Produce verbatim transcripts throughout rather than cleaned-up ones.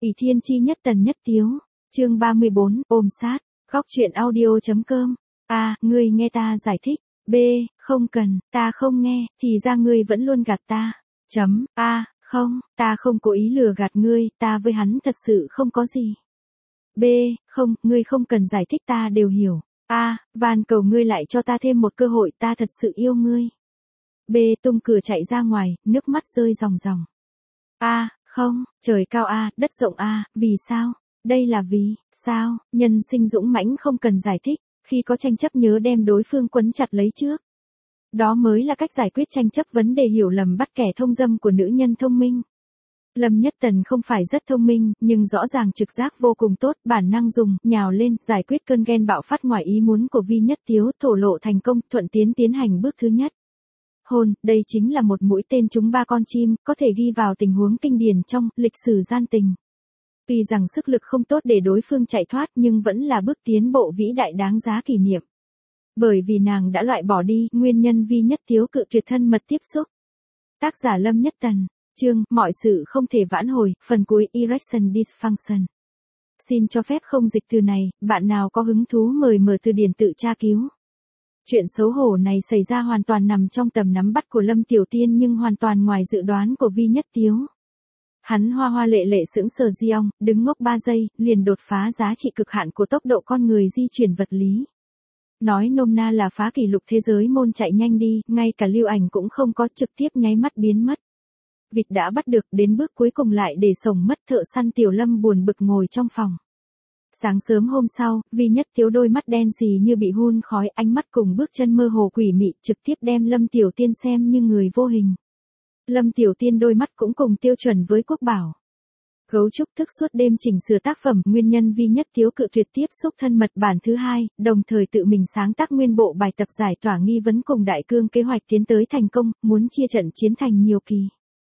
Ỷ Thiên Chi nhất tần nhất tiếu. Chương ba mươi bốn, ôm sát. Góc truyện audio.com. A, ngươi nghe ta giải thích. B, không cần, ta không nghe, thì ra ngươi vẫn luôn gạt ta. Chấm. A, không, ta không cố ý lừa gạt ngươi, ta với hắn thật sự không có gì. B, không, ngươi không cần giải thích ta đều hiểu. A, van cầu ngươi lại cho ta thêm một cơ hội, ta thật sự yêu ngươi. B, tung cửa chạy ra ngoài, nước mắt rơi ròng ròng. A, không, trời cao A, đất rộng A, vì sao? Đây là vì, sao, nhân sinh dũng mãnh không cần giải thích, khi có tranh chấp nhớ đem đối phương quấn chặt lấy trước. Đó mới là cách giải quyết tranh chấp vấn đề hiểu lầm bắt kẻ thông dâm của nữ nhân thông minh. Lâm Nhất Tần không phải rất thông minh, nhưng rõ ràng trực giác vô cùng tốt, bản năng dùng, nhào lên, giải quyết cơn ghen bạo phát ngoài ý muốn của Vi Nhất Tiếu, thổ lộ thành công, thuận tiến tiến hành bước thứ nhất. Hôn, đây chính là một mũi tên trúng ba con chim, có thể ghi vào tình huống kinh điển trong lịch sử gian tình. Tuy rằng sức lực không tốt để đối phương chạy thoát nhưng vẫn là bước tiến bộ vĩ đại đáng giá kỷ niệm. Bởi vì nàng đã loại bỏ đi nguyên nhân Vi Nhất Tiếu cự tuyệt thân mật tiếp xúc. Tác giả Lâm Nhất Tần. Chương, mọi sự không thể vãn hồi, phần cuối Erection Dysfunction. Xin cho phép không dịch từ này, bạn nào có hứng thú mời mở từ điển tự tra cứu. Chuyện xấu hổ này xảy ra hoàn toàn nằm trong tầm nắm bắt của Lâm Tiểu Tiên nhưng hoàn toàn ngoài dự đoán của Vi Nhất Tiếu. Hắn hoa hoa lệ lệ sững sờ Giong, đứng ngốc ba giây, liền đột phá giá trị cực hạn của tốc độ con người di chuyển vật lý. Nói nôm na là phá kỷ lục thế giới môn chạy nhanh đi, ngay cả lưu ảnh cũng không có, trực tiếp nháy mắt biến mất. Vịt đã bắt được, đến bước cuối cùng lại để sổng mất, thợ săn Tiểu Lâm buồn bực ngồi trong phòng. Sáng sớm hôm sau, Vi Nhất Tiếu đôi mắt đen xì như bị hun khói, ánh mắt cùng bước chân mơ hồ quỷ mị, trực tiếp đem Lâm Tiểu Tiên xem như người vô hình. Lâm Tiểu Tiên đôi mắt cũng cùng tiêu chuẩn với Quốc Bảo. Gấu trúc thức suốt đêm chỉnh sửa tác phẩm, nguyên nhân Vi Nhất Tiếu cự tuyệt tiếp xúc thân mật bản thứ hai, đồng thời tự mình sáng tác nguyên bộ bài tập giải tỏa nghi vấn cùng Đại Cương kế hoạch tiến tới thành công, muốn chia trận chiến thành nhiều kỳ.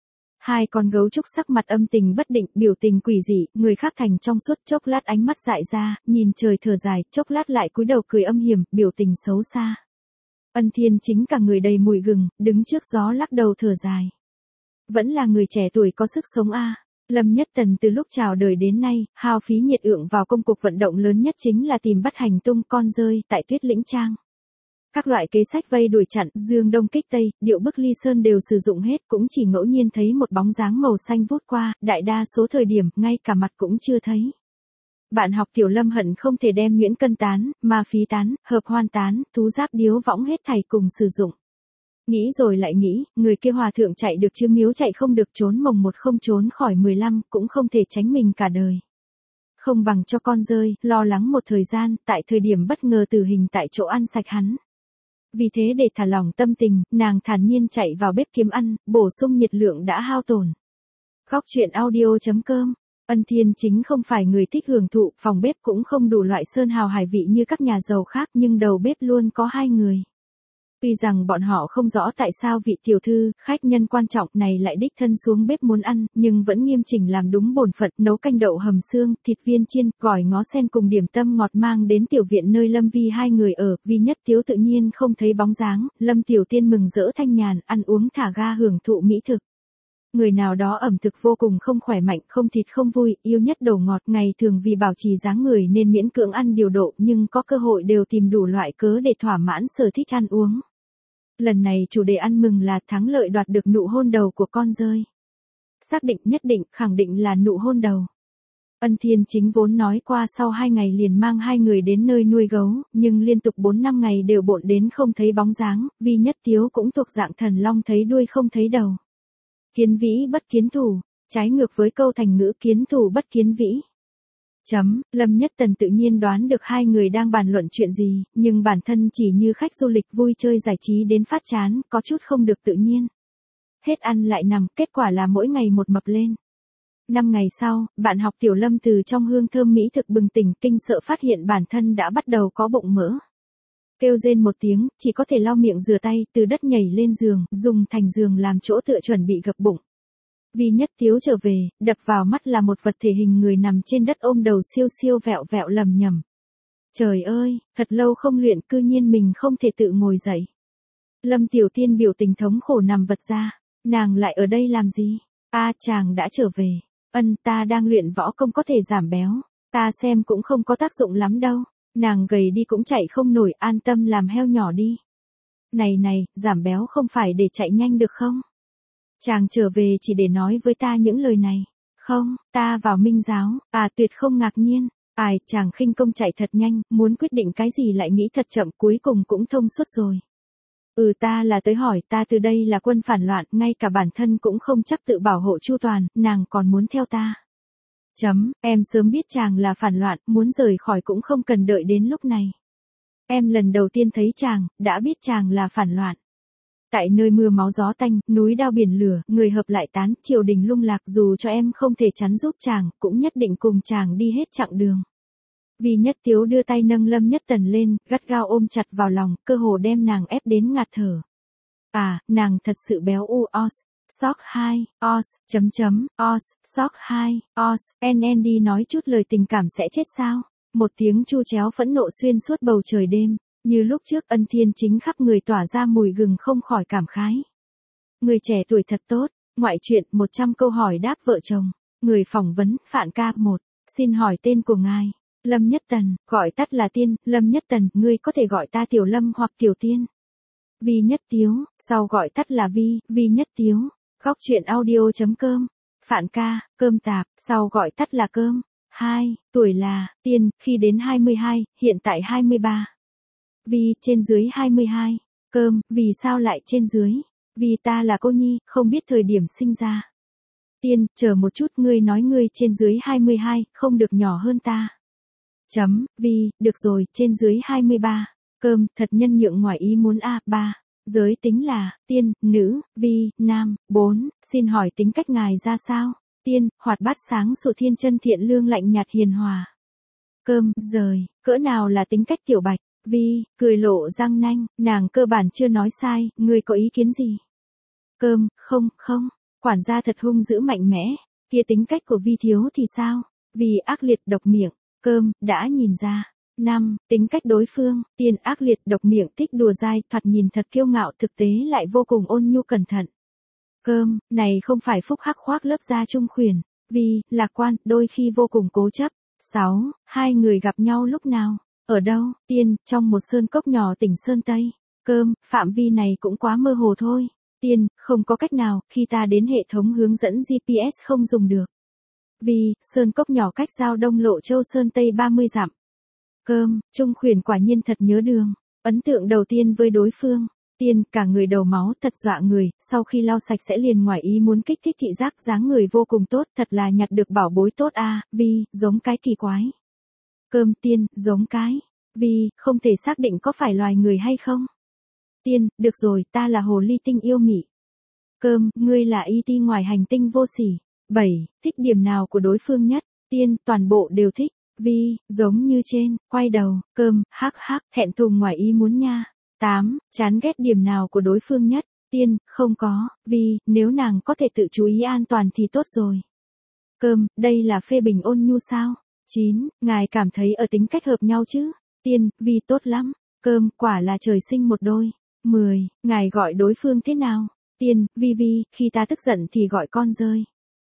Hai con gấu trúc sắc mặt âm tình bất định, biểu tình quỷ dị, người khác thành trong suốt, chốc lát ánh mắt dại ra, nhìn trời thở dài, chốc lát lại cúi đầu cười âm hiểm, biểu tình xấu xa. Ân Thiên Chính cả người đầy mùi gừng, đứng trước gió lắc đầu thở dài. Vẫn là người trẻ tuổi có sức sống a. Lâm Nhất Tần từ lúc chào đời đến nay, hao phí nhiệt ượng vào công cuộc vận động lớn nhất chính là tìm bắt hành tung con rơi tại Tuyết Lĩnh Trang. Các loại kế sách vây đuổi chặn, dương đông kích tây, điệu bức ly sơn đều sử dụng hết, cũng chỉ ngẫu nhiên thấy một bóng dáng màu xanh vút qua, đại đa số thời điểm, ngay cả mặt cũng chưa thấy. Bạn học Tiểu Lâm hận không thể đem nhuyễn cân tán, ma phí tán, hợp hoan tán, thú giáp điếu võng hết thảy cùng sử dụng. Nghĩ rồi lại nghĩ, người kia hòa thượng chạy được chứ miếu chạy không được, trốn mồng một không trốn khỏi mười lăm, cũng không thể tránh mình cả đời. Không bằng cho con rơi, lo lắng một thời gian, tại thời điểm bất ngờ tử hình tại chỗ ăn sạch hắn. Vì thế để thả lỏng tâm tình, nàng thản nhiên chạy vào bếp kiếm ăn, bổ sung nhiệt lượng đã hao tổn. Góc truyện audio.com. Ân Thiên Chính không phải người thích hưởng thụ, phòng bếp cũng không đủ loại sơn hào hải vị như các nhà giàu khác, nhưng đầu bếp luôn có hai người. Tuy rằng bọn họ không rõ tại sao vị tiểu thư, khách nhân quan trọng này lại đích thân xuống bếp muốn ăn, nhưng vẫn nghiêm chỉnh làm đúng bổn phận, nấu canh đậu hầm xương, thịt viên chiên, gỏi ngó sen cùng điểm tâm ngọt mang đến tiểu viện nơi Lâm Vi hai người ở. Vi Nhất Tiếu tự nhiên không thấy bóng dáng, Lâm Tiểu Tiên mừng rỡ thanh nhàn, ăn uống thả ga hưởng thụ mỹ thực. Người nào đó ẩm thực vô cùng không khỏe mạnh, không thịt không vui, yêu nhất đồ ngọt, ngày thường vì bảo trì dáng người nên miễn cưỡng ăn điều độ, nhưng có cơ hội đều tìm đủ loại cớ để thỏa mãn sở thích ăn uống. Lần này chủ đề ăn mừng là thắng lợi đoạt được nụ hôn đầu của con rơi. Xác định nhất định, khẳng định là nụ hôn đầu. Ân Thiên Chính vốn nói qua sau hai ngày liền mang hai người đến nơi nuôi gấu, nhưng liên tục bốn năm ngày đều bộn đến không thấy bóng dáng, Vi Nhất Tiếu cũng thuộc dạng thần long thấy đuôi không thấy đầu. Kiến vĩ bất kiến thủ, trái ngược với câu thành ngữ kiến thủ bất kiến vĩ. Chấm, Lâm Nhất Tần tự nhiên đoán được hai người đang bàn luận chuyện gì, nhưng bản thân chỉ như khách du lịch vui chơi giải trí đến phát chán, có chút không được tự nhiên. Hết ăn lại nằm, kết quả là mỗi ngày một mập lên. Năm ngày sau, bạn học Tiểu Lâm từ trong hương thơm mỹ thực bừng tỉnh, kinh sợ phát hiện bản thân đã bắt đầu có bụng mỡ. Kêu rên một tiếng, chỉ có thể lau miệng rửa tay, từ đất nhảy lên giường, dùng thành giường làm chỗ tựa chuẩn bị gập bụng. Vi Nhất Tiếu trở về, đập vào mắt là một vật thể hình người nằm trên đất ôm đầu siêu siêu vẹo vẹo lầm nhầm. Trời ơi, thật lâu không luyện, cư nhiên mình không thể tự ngồi dậy. Lâm Tiểu Tiên biểu tình thống khổ nằm vật ra, nàng lại ở đây làm gì? A, chàng đã trở về. Ân, ta đang luyện võ công có thể giảm béo. Ta xem cũng không có tác dụng lắm đâu. Nàng gầy đi cũng chạy không nổi, an tâm làm heo nhỏ đi. Này này, giảm béo không phải để chạy nhanh được không? Chàng trở về chỉ để nói với ta những lời này. Không, ta vào Minh giáo, à tuyệt không ngạc nhiên. Ai, chàng khinh công chạy thật nhanh, muốn quyết định cái gì lại nghĩ thật chậm, cuối cùng cũng thông suốt rồi. Ừ, ta là tới hỏi, ta từ đây là quân phản loạn, ngay cả bản thân cũng không chắc tự bảo hộ chu toàn, nàng còn muốn theo ta. Chấm, em sớm biết chàng là phản loạn, muốn rời khỏi cũng không cần đợi đến lúc này. Em lần đầu tiên thấy chàng, đã biết chàng là phản loạn. Tại nơi mưa máu gió tanh, núi đao biển lửa, người hợp lại tán, triều đình lung lạc, dù cho em không thể chắn giúp chàng, cũng nhất định cùng chàng đi hết chặng đường. Vi Nhất Tiếu đưa tay nâng Lâm Nhất Tần lên, gắt gao ôm chặt vào lòng, cơ hồ đem nàng ép đến ngạt thở. À, nàng thật sự béo u os. Sock hai, os, chấm chấm, os, sock hai, os, en en đi nói chút lời tình cảm sẽ chết sao? Một tiếng chu chéo phẫn nộ xuyên suốt bầu trời đêm, như lúc trước Ân Thiên Chính khắp người tỏa ra mùi gừng không khỏi cảm khái. Người trẻ tuổi thật tốt, ngoại truyện một trăm câu hỏi đáp vợ chồng, người phỏng vấn, Phạn Ca một, xin hỏi tên của ngài. Lâm Nhất Tần, gọi tắt là Tiên, Lâm Nhất Tần, ngươi có thể gọi ta Tiểu Lâm hoặc Tiểu Tiên. Vi Nhất Tiếu, sau gọi tắt là Vi, Vi Nhất Tiếu. Góc truyện audio chấm com. Phạn Ca, cơm tạp, sau gọi tắt là cơm. hai, tuổi là, Tiên, khi đến hai mươi hai, hiện tại hai mươi ba. Vi, trên dưới hai mươi hai. Cơm, vì sao lại trên dưới? Vì ta là cô nhi, không biết thời điểm sinh ra. Tiên, chờ một chút, ngươi nói ngươi trên dưới hai mươi hai, không được nhỏ hơn ta. Chấm, Vi, được rồi, trên dưới hai mươi ba. Cơm, thật nhân nhượng ngoài ý muốn a, ba. Giới tính là, Tiên, nữ, Vi, nam. bốn. Xin hỏi tính cách ngài ra sao? Tiên, hoạt bát sáng sủa thiên chân thiện lương lạnh nhạt hiền hòa. Cơm, rời, cỡ nào là tính cách Tiểu Bạch? Vi, cười lộ răng nanh, nàng cơ bản chưa nói sai, ngươi có ý kiến gì? Cơm, không, không, quản gia thật hung dữ mạnh mẽ, kia tính cách của Vi thiếu thì sao? Vì ác liệt độc miệng. Cơm, đã nhìn ra. năm. Tính cách đối phương, Tiên ác liệt độc miệng thích đùa dai, thoạt nhìn thật kiêu ngạo, thực tế lại vô cùng ôn nhu cẩn thận. Cơm, này không phải phúc hắc khoác lớp da trung khuyển. Vi, lạc quan, đôi khi vô cùng cố chấp. sáu. Hai người gặp nhau lúc nào? Ở đâu? Tiên, trong một sơn cốc nhỏ tỉnh Sơn Tây. Cơm, phạm vi này cũng quá mơ hồ thôi. Tiên, không có cách nào, khi ta đến hệ thống hướng dẫn giê pê ét không dùng được. Vì, sơn cốc nhỏ cách giao Đông Lộ Châu Sơn Tây ba mươi dặm. Cơm, Trung khuyển quả nhiên thật nhớ đường. Ấn tượng đầu tiên với đối phương. Tiên, cả người đầu máu, thật dọa người, sau khi lau sạch sẽ liền ngoài ý muốn kích thích thị giác, dáng người vô cùng tốt, thật là nhặt được bảo bối tốt a. À, Vi, giống cái kỳ quái. Cơm, Tiên, giống cái. Vi, không thể xác định có phải loài người hay không. Tiên, được rồi, ta là hồ ly tinh yêu mị. Cơm, ngươi là e tê ngoài hành tinh vô sỉ. bảy. Thích điểm nào của đối phương nhất? Tiên, toàn bộ đều thích. Vi, giống như trên, quay đầu, cơm, hắc hắc, thẹn thùng ngoài ý muốn nha. tám. Chán ghét điểm nào của đối phương nhất? Tiên, không có. Vi, nếu nàng có thể tự chú ý an toàn thì tốt rồi. Cơm, đây là phê bình ôn nhu sao? chín. Ngài cảm thấy ở tính cách hợp nhau chứ? Tiên, Vi tốt lắm. Cơm, quả là trời sinh một đôi. mười. Ngài gọi đối phương thế nào? Tiên, Vi Vi, khi ta tức giận thì gọi con rơi.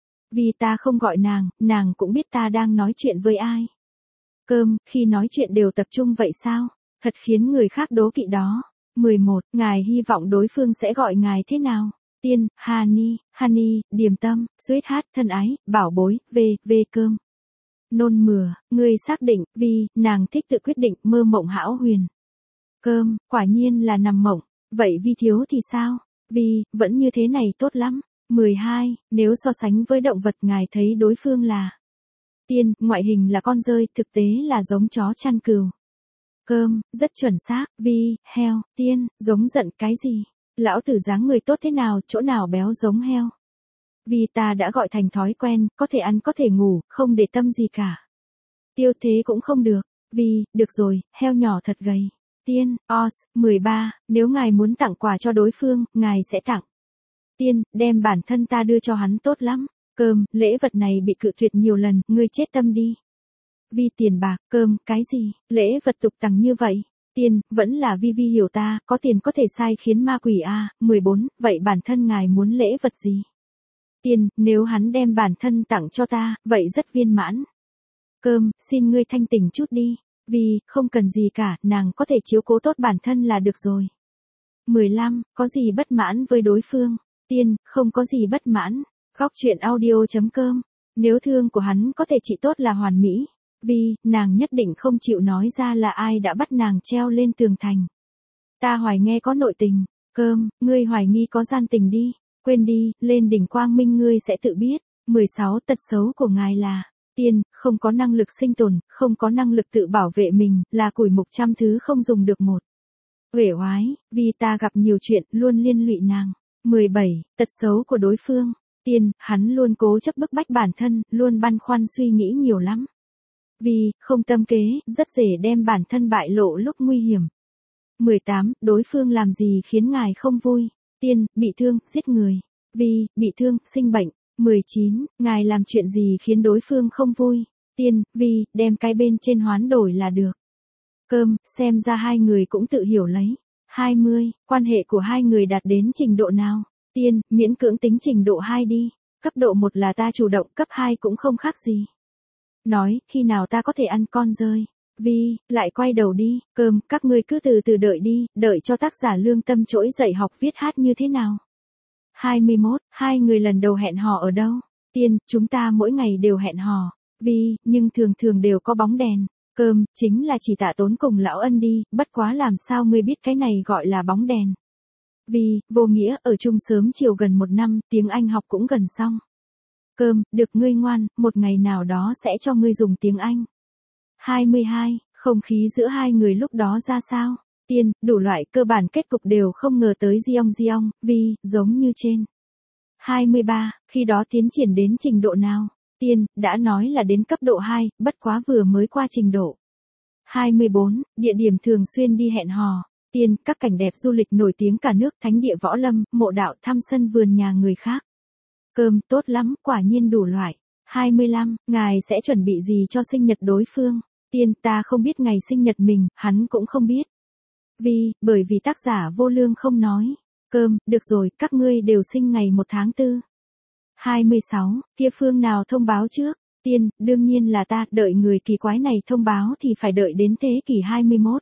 Vì ta không gọi nàng, nàng cũng biết ta đang nói chuyện với ai. Cơm, khi nói chuyện đều tập trung vậy sao? Thật khiến người khác đố kỵ đó. mười một. Ngài hy vọng đối phương sẽ gọi ngài thế nào? Tiên, Honey, Honey, điềm tâm, sweetheart, thân ái, bảo bối, về, về cơm. Nôn mửa, ngươi xác định, vì, nàng thích tự quyết định, mơ mộng hão huyền. Cơm, quả nhiên là nằm mộng. Vậy Vi thiếu thì sao? Vi, vẫn như thế này tốt lắm. mười hai. Nếu so sánh với động vật ngài thấy đối phương là. Tiên, ngoại hình là con dơi, thực tế là giống chó chăn cừu. Cơm, rất chuẩn xác. Vi, heo. Tiên, giống giận cái gì? Lão tử dáng người tốt thế nào, chỗ nào béo giống heo? Vì ta đã gọi thành thói quen, có thể ăn có thể ngủ, không để tâm gì cả. Tiêu thế cũng không được. Vì, được rồi, heo nhỏ thật gầy. Tiên, os, mười ba. Nếu ngài muốn tặng quà cho đối phương, ngài sẽ tặng. Tiên, đem bản thân ta đưa cho hắn tốt lắm. Cơm, lễ vật này bị cự tuyệt nhiều lần, ngươi chết tâm đi. Vi, tiền bạc. Cơm, cái gì? Lễ vật tục tằng như vậy. Tiên, vẫn là Vi Vi hiểu ta, có tiền có thể sai khiến ma quỷ a. mười bốn. Vậy bản thân ngài muốn lễ vật gì? Tiên, nếu hắn đem bản thân tặng cho ta, vậy rất viên mãn. Cơm, xin ngươi thanh tỉnh chút đi. Vì, không cần gì cả, nàng có thể chiếu cố tốt bản thân là được rồi. mười lăm, có gì bất mãn với đối phương? Tiên, không có gì bất mãn. Góc truyện audio.com. Nếu thương của hắn có thể trị tốt là hoàn mỹ. Vì, nàng nhất định không chịu nói ra là ai đã bắt nàng treo lên tường thành. Ta hoài nghe có nội tình. Cơm, ngươi hoài nghi có gian tình đi. Quên đi, lên đỉnh quang minh ngươi sẽ tự biết. mười sáu, tật xấu của ngài là Tiên, không có năng lực sinh tồn, không có năng lực tự bảo vệ mình, là củi mục trăm thứ không dùng được một. Uể oái, vì ta gặp nhiều chuyện, luôn liên lụy nàng. mười bảy, tật xấu của đối phương. Tiên, hắn luôn cố chấp bức bách bản thân, luôn băn khoăn suy nghĩ nhiều lắm. Vì, không tâm kế, rất dễ đem bản thân bại lộ lúc nguy hiểm. mười tám, đối phương làm gì khiến ngài không vui? Tiên, bị thương, giết người. Vì, bị thương, sinh bệnh. mười chín, ngài làm chuyện gì khiến đối phương không vui? Tiên, vì, đem cái bên trên hoán đổi là được. Cơm, xem ra hai người cũng tự hiểu lấy. hai mươi, quan hệ của hai người đạt đến trình độ nào? Tiên, miễn cưỡng tính trình độ hai đi. Cấp độ một là ta chủ động, cấp hai cũng không khác gì. Nói, khi nào ta có thể ăn con rơi? Vì, lại quay đầu đi. Cơm, các ngươi cứ từ từ đợi đi, đợi cho tác giả lương tâm trỗi dậy học viết hát như thế nào? hai mươi mốt, hai người lần đầu hẹn hò ở đâu? Tiên, chúng ta mỗi ngày đều hẹn hò. Vì, nhưng thường thường đều có bóng đèn. Cơm, chính là chỉ Tạ Tốn cùng lão Ân đi, bất quá làm sao ngươi biết cái này gọi là bóng đèn? Vì, vô nghĩa, ở chung sớm chiều gần một năm, tiếng Anh học cũng gần xong. Cơm, được ngươi ngoan, một ngày nào đó sẽ cho ngươi dùng tiếng Anh. hai mươi hai, không khí giữa hai người lúc đó ra sao? Tiên, đủ loại cơ bản kết cục đều không ngờ tới giông giông, vì, giống như trên. hai mươi ba, khi đó tiến triển đến trình độ nào? Tiên, đã nói là đến cấp độ hai, bất quá vừa mới qua trình độ. hai mươi bốn, địa điểm thường xuyên đi hẹn hò. Tiên, các cảnh đẹp du lịch nổi tiếng cả nước, thánh địa võ lâm, mộ đạo, thăm sân vườn nhà người khác. Cơm, tốt lắm, quả nhiên đủ loại. hai mươi lăm, ngài sẽ chuẩn bị gì cho sinh nhật đối phương? Tiên, ta không biết ngày sinh nhật mình, hắn cũng không biết. Vì, bởi vì tác giả vô lương không nói. Cơm, được rồi, các ngươi đều sinh ngày một tháng tư. hai mươi sáu, kia phương nào thông báo trước? Tiên, đương nhiên là ta, đợi người kỳ quái này thông báo thì phải đợi đến thế kỷ hai mươi mốt.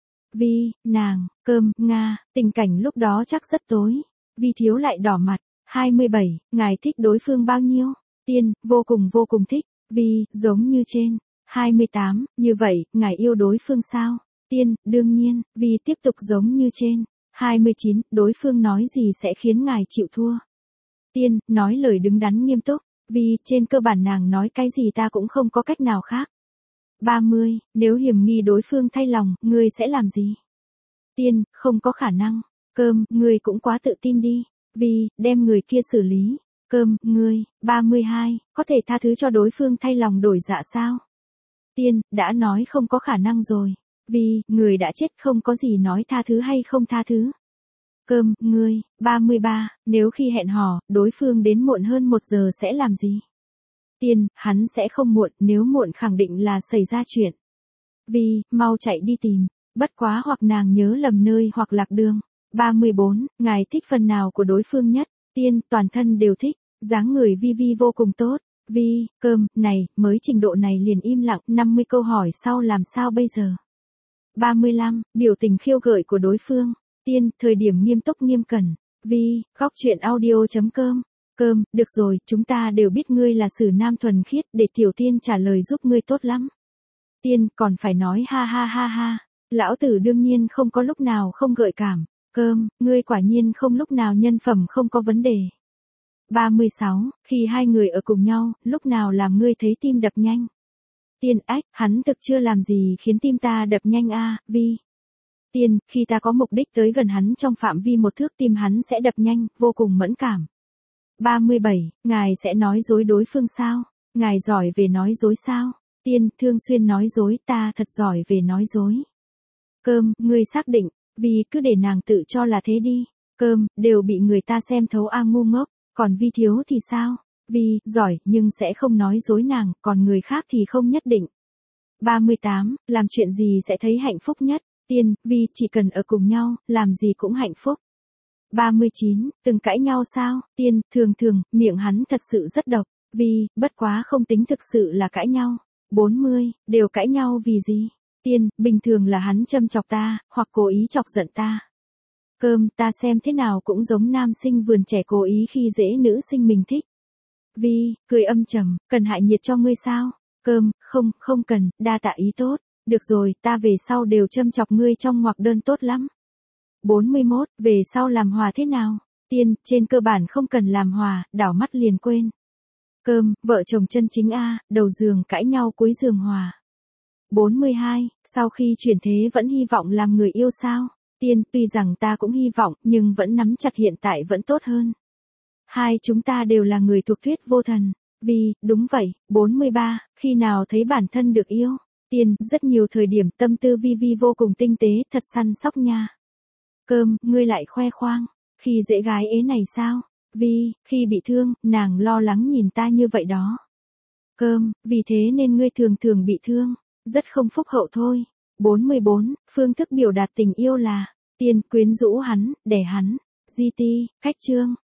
Vì, nàng, cơm, Nga, tình cảnh lúc đó chắc rất tối. Vì thiếu lại đỏ mặt. hai mươi bảy, ngài thích đối phương bao nhiêu? Tiên, vô cùng vô cùng thích. Vì, giống như trên. hai mươi tám, như vậy, ngài yêu đối phương sao? Tiên, đương nhiên, vì tiếp tục giống như trên. hai mươi chín, đối phương nói gì sẽ khiến ngài chịu thua? Tiên, nói lời đứng đắn nghiêm túc. Vì, trên cơ bản nàng nói cái gì ta cũng không có cách nào khác. ba mươi, nếu hiểm nghi đối phương thay lòng, ngươi sẽ làm gì? Tiên, không có khả năng. Cơm, ngươi cũng quá tự tin đi. Vì, đem người kia xử lý. Cơm, ngươi, ba mươi hai, có thể tha thứ cho đối phương thay lòng đổi dạ sao? Tiên, đã nói không có khả năng rồi. Vì, người đã chết không có gì nói tha thứ hay không tha thứ. Cơm, ngươi, ba mươi ba, nếu khi hẹn hò, đối phương đến muộn hơn một giờ sẽ làm gì? Tiên, hắn sẽ không muộn, nếu muộn khẳng định là xảy ra chuyện. Vì, mau chạy đi tìm, bất quá hoặc nàng nhớ lầm nơi hoặc lạc đường. ba mươi bốn, ngài thích phần nào của đối phương nhất? Tiên, toàn thân đều thích, dáng người vi vi vô cùng tốt. Vì, cơm, này, mới trình độ này liền im lặng, năm mươi câu hỏi sau làm sao bây giờ? ba mươi lăm, biểu tình khiêu gợi của đối phương. Tiên, thời điểm nghiêm túc nghiêm cẩn. Vì, góc truyện audio.com. Cơm, được rồi, chúng ta đều biết ngươi là sử nam thuần khiết, để tiểu tiên trả lời giúp ngươi tốt lắm. Tiên, còn phải nói ha ha ha ha. Lão tử đương nhiên không có lúc nào không gợi cảm. Cơm, ngươi quả nhiên không lúc nào nhân phẩm không có vấn đề. ba mươi sáu, khi hai người ở cùng nhau, lúc nào làm ngươi thấy tim đập nhanh? Tiên, ách, hắn thực chưa làm gì khiến tim ta đập nhanh a, à, vì. Tiên, khi ta có mục đích tới gần hắn trong phạm vi một thước tim hắn sẽ đập nhanh, vô cùng mẫn cảm. ba mươi bảy, ngài sẽ nói dối đối phương sao? Ngài giỏi về nói dối sao? Tiên, thường xuyên nói dối, ta thật giỏi về nói dối. Cơm, ngươi xác định, vì cứ để nàng tự cho là thế đi. Cơm, đều bị người ta xem thấu a ngu ngốc, còn vi thiếu thì sao? Vì, giỏi, nhưng sẽ không nói dối nàng, còn người khác thì không nhất định. ba mươi tám, làm chuyện gì sẽ thấy hạnh phúc nhất? Tiên, vì chỉ cần ở cùng nhau, làm gì cũng hạnh phúc. ba mươi chín, từng cãi nhau sao? Tiên, thường thường, miệng hắn thật sự rất độc. Vi, bất quá không tính thực sự là cãi nhau. bốn mươi, đều cãi nhau vì gì? Tiên, bình thường là hắn châm chọc ta, hoặc cố ý chọc giận ta. Cơm, ta xem thế nào cũng giống nam sinh vườn trẻ cố ý khi dễ nữ sinh mình thích. Vi, cười âm trầm, cần hại nhiệt cho ngươi sao? Cơm, không, không cần, đa tạ ý tốt. Được rồi, ta về sau đều châm chọc ngươi trong ngoặc đơn tốt lắm. bốn mươi mốt, về sau làm hòa thế nào? Tiên, trên cơ bản không cần làm hòa, đảo mắt liền quên. Cơm, vợ chồng chân chính a, đầu giường cãi nhau cuối giường hòa. bốn mươi hai, sau khi chuyển thế vẫn hy vọng làm người yêu sao? Tiên, tuy rằng ta cũng hy vọng, nhưng vẫn nắm chặt hiện tại vẫn tốt hơn. Hai chúng ta đều là người thuộc thuyết vô thần. Vì, đúng vậy. bốn mươi ba, khi nào thấy bản thân được yêu? Tiên, rất nhiều thời điểm tâm tư Vi Vi vô cùng tinh tế, thật săn sóc nha. Cơm, ngươi lại khoe khoang. Khi dễ gái ế này sao? Vi, khi bị thương, nàng lo lắng nhìn ta như vậy đó. Cơm, vì thế nên ngươi thường thường bị thương. Rất không phúc hậu thôi. bốn mươi bốn, phương thức biểu đạt tình yêu là. Tiên, quyến rũ hắn, đè hắn. giê tê, cách chương.